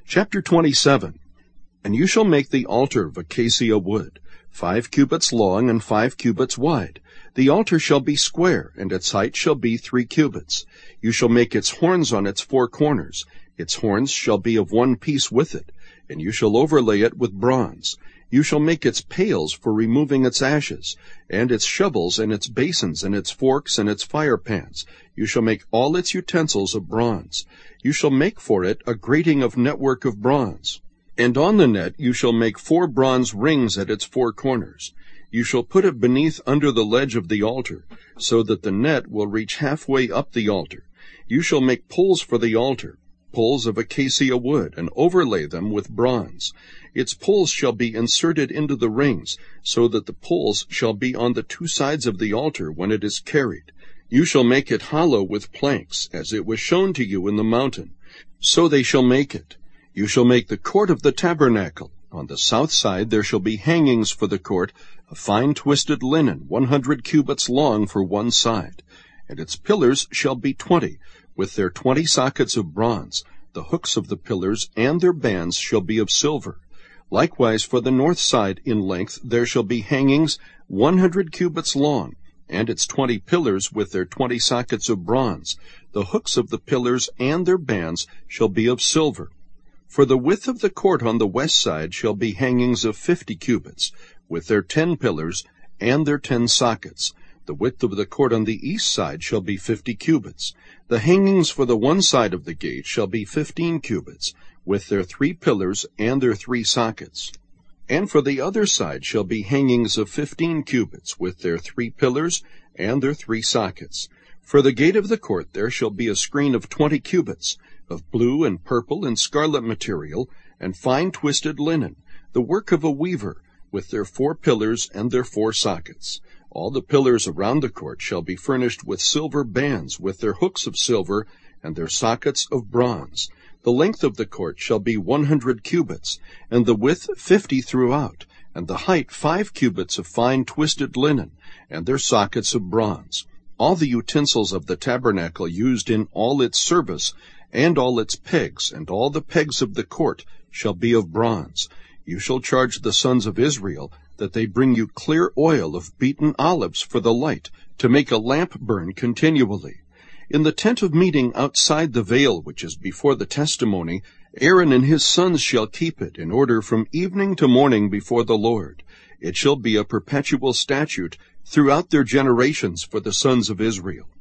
Chapter 27. And you shall make the altar of acacia wood, 5 cubits long and 5 cubits wide. The altar shall be square, and its height shall be 3 cubits. You shall make its horns on its 4 corners. Its horns shall be of one piece with it, and you shall overlay it with bronze. You shall make its pails for removing its ashes, and its shovels, and its basins, and its forks, and its fire pans. You shall make all its utensils of bronze. You shall make for it a grating of network of bronze. And on the net you shall make 4 bronze rings at its 4 corners. You shall put it beneath under the ledge of the altar, so that the net will reach halfway up the altar. You shall make poles for the altar, poles of acacia wood, and overlay them with bronze. Its poles shall be inserted into the rings, so that the poles shall be on the 2 sides of the altar when it is carried. You shall make it hollow with planks, as it was shown to you in the mountain. So they shall make it. You shall make the court of the tabernacle. On the south side there shall be hangings for the court, of fine twisted linen, 100 cubits long for one side. And its pillars shall be 20, with their 20 sockets of bronze. The hooks of the pillars and their bands shall be of silver. Likewise for the north side in length there shall be hangings 100 cubits long, and its 20 pillars with their 20 sockets of bronze. The hooks of the pillars and their bands shall be of silver. For the width of the court on the west side shall be hangings of 50 cubits, with their 10 pillars and their 10 sockets. The width of the court on the east side shall be 50 cubits. The hangings for the one side of the gate shall be 15 cubits, with their 3 pillars and their 3 sockets. And for the other side shall be hangings of 15 cubits, with their 3 pillars and their 3 sockets. For the gate of the court there shall be a screen of 20 cubits, of blue and purple and scarlet material, and fine twisted linen, the work of a weaver, with their 4 pillars and their 4 sockets. All the pillars around the court shall be furnished with silver bands, with their hooks of silver, and their sockets of bronze. The length of the court shall be 100 cubits, and the width 50 throughout, and the height 5 cubits of fine twisted linen, and their sockets of bronze. All the utensils of the tabernacle used in all its service, and all its pegs, and all the pegs of the court, shall be of bronze. You shall charge the sons of Israel that they bring you clear oil of beaten olives for the light, to make a lamp burn continually. In the tent of meeting outside the veil which is before the testimony, Aaron and his sons shall keep it in order from evening to morning before the Lord. It shall be a perpetual statute throughout their generations for the sons of Israel.